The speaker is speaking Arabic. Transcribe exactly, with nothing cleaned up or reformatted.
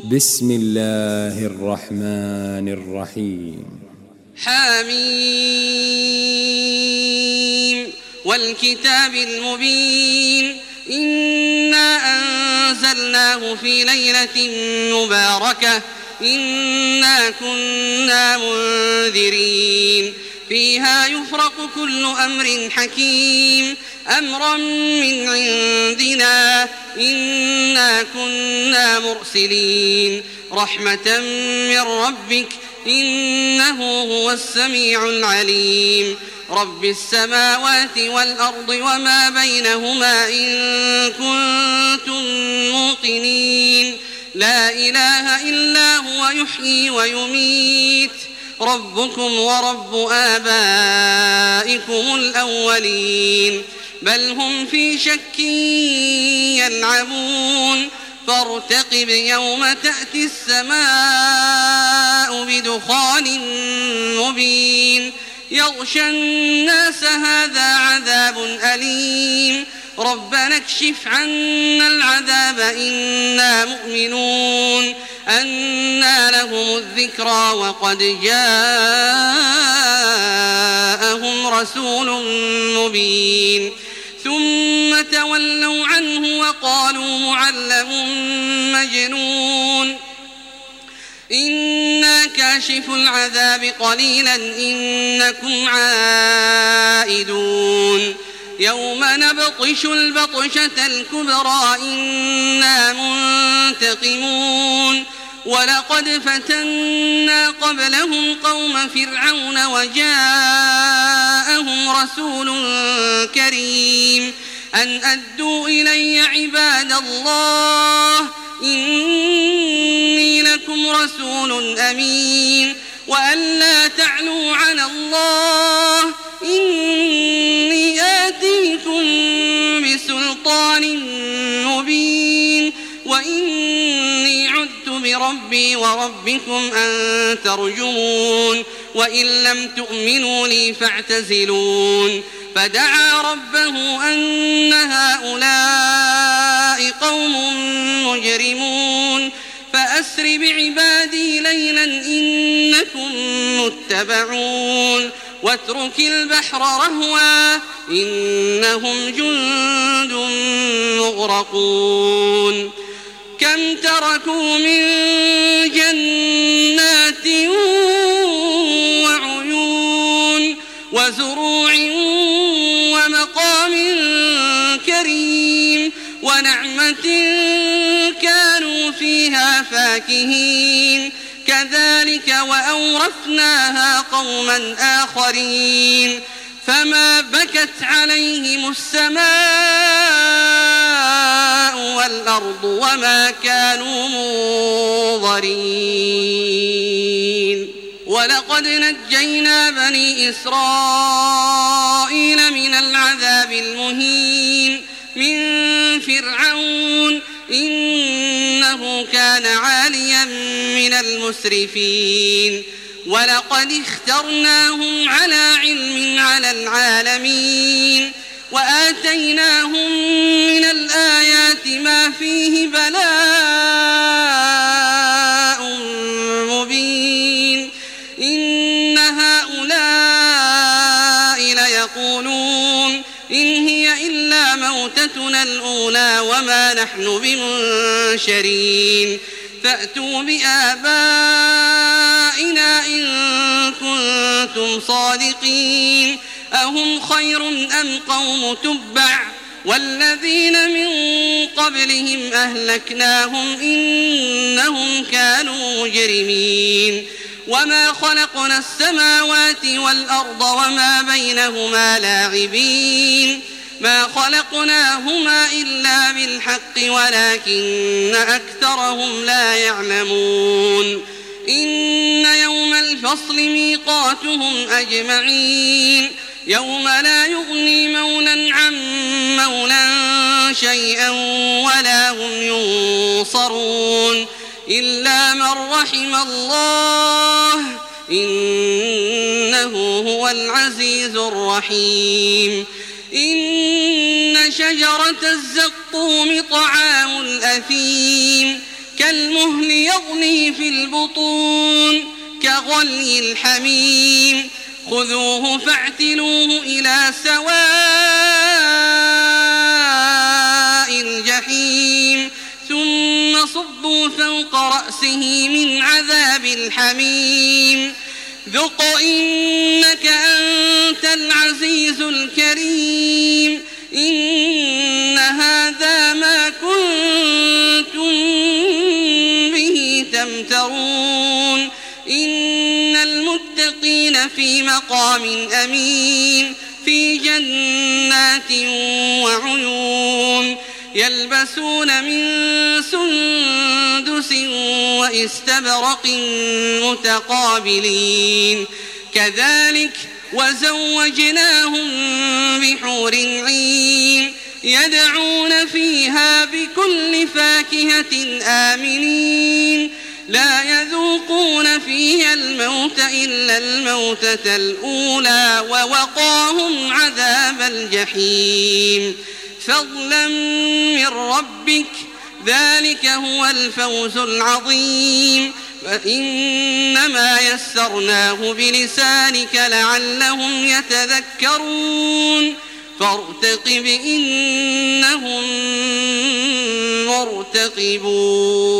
بسم الله الرحمن الرحيم. حميم والكتاب المبين إنا أنزلناه في ليلة مباركة إنا كنا منذرين فيها يفرق كل أمر حكيم أمرا من عندنا إنا كنا مرسلين رحمة من ربك إنه هو السميع العليم رب السماوات والأرض وما بينهما إن كنتم موقنين لا إله إلا هو يحيي ويميت ربكم ورب آبائكم الأولين بل هم في شك يلعبون فارتقب يوم تأتي السماء بدخان مبين يغشى الناس هذا عذاب أليم ربنا اكشف عنا العذاب إنا مؤمنون أنى لهم الذكرى وقد جاءهم رسول مبين ثم تولوا عنه وقالوا معلم مجنون إنا كاشف العذاب قليلا إنكم عائدون يوم نبطش البطشة الكبرى إنا منتقمون ولقد فتنا قبلهم قوم فرعون وجاءهم رسول كريم أن أدوا إلي عباد الله إني لكم رسول أمين وأن لا تعلوا على الله إني آتيكم بسلطان مبين وإني عدت بربي وربكم أن ترجمون وإن لم تؤمنوا لي فاعتزلون فدعا ربه أن هؤلاء قوم مجرمون فأسر بعبادي ليلا إنكم متبعون واترك البحر رهوا إنهم جند مغرقون كم تركوا من جنات وعيون وزروع ومقام كريم ونعمة كانوا فيها فاكهين كذلك وأورثناها قوما آخرين فما بكت عليهم السماء والأرض وما كانوا منظرين ولقد نجينا بني إسرائيل من العذاب المهين من فرعون إنه كان عاليا من المسرفين ولقد اخترناهم على علم على العالمين وآتيناهم من الآيات ما فيه بلاء مبين إن هؤلاء ليقولون إن هي إلا موتتنا الأولى وما نحن بمنشرين فأتوا بآبائنا إن كنتم صادقين أهم خير أم قوم تبع والذين من قبلهم أهلكناهم إنهم كانوا مجرمين وما خلقنا السماوات والأرض وما بينهما لاعبين ما خلقناهما إلا بالحق ولكن أكثرهم لا يعلمون إن يوم الفصل ميقاتهم أجمعين يوم لا يغني مولا عن مولا شيئا ولا هم ينصرون إلا من رحم الله إنه هو العزيز الرحيم إن شجرة الزقوم طعام الأثيم كالمهل يغلي في البطون كغلي الحميم خذوه فاعتلوه إلى سواء الجحيم ثم صبوا فوق رأسه من عذاب الحميم ذق إنك أنت العزيز الكريم إن هذا ما كنتم به تمترون إن المتقين في مقام أمين في جنات وعيون يلبسون من سندس وإستبرق متقابلين كذلك وزوجناهم بحور عين يدعون فيها بكل فاكهة آمنين لا يذوقون فيها الموت إلا الموتة الأولى ووقاهم عذاب الجحيم فضلا من ربك ذلك هو الفوز العظيم فإنما يسرناه بلسانك لعلهم يتذكرون فارتقب إنهم مرتقبون.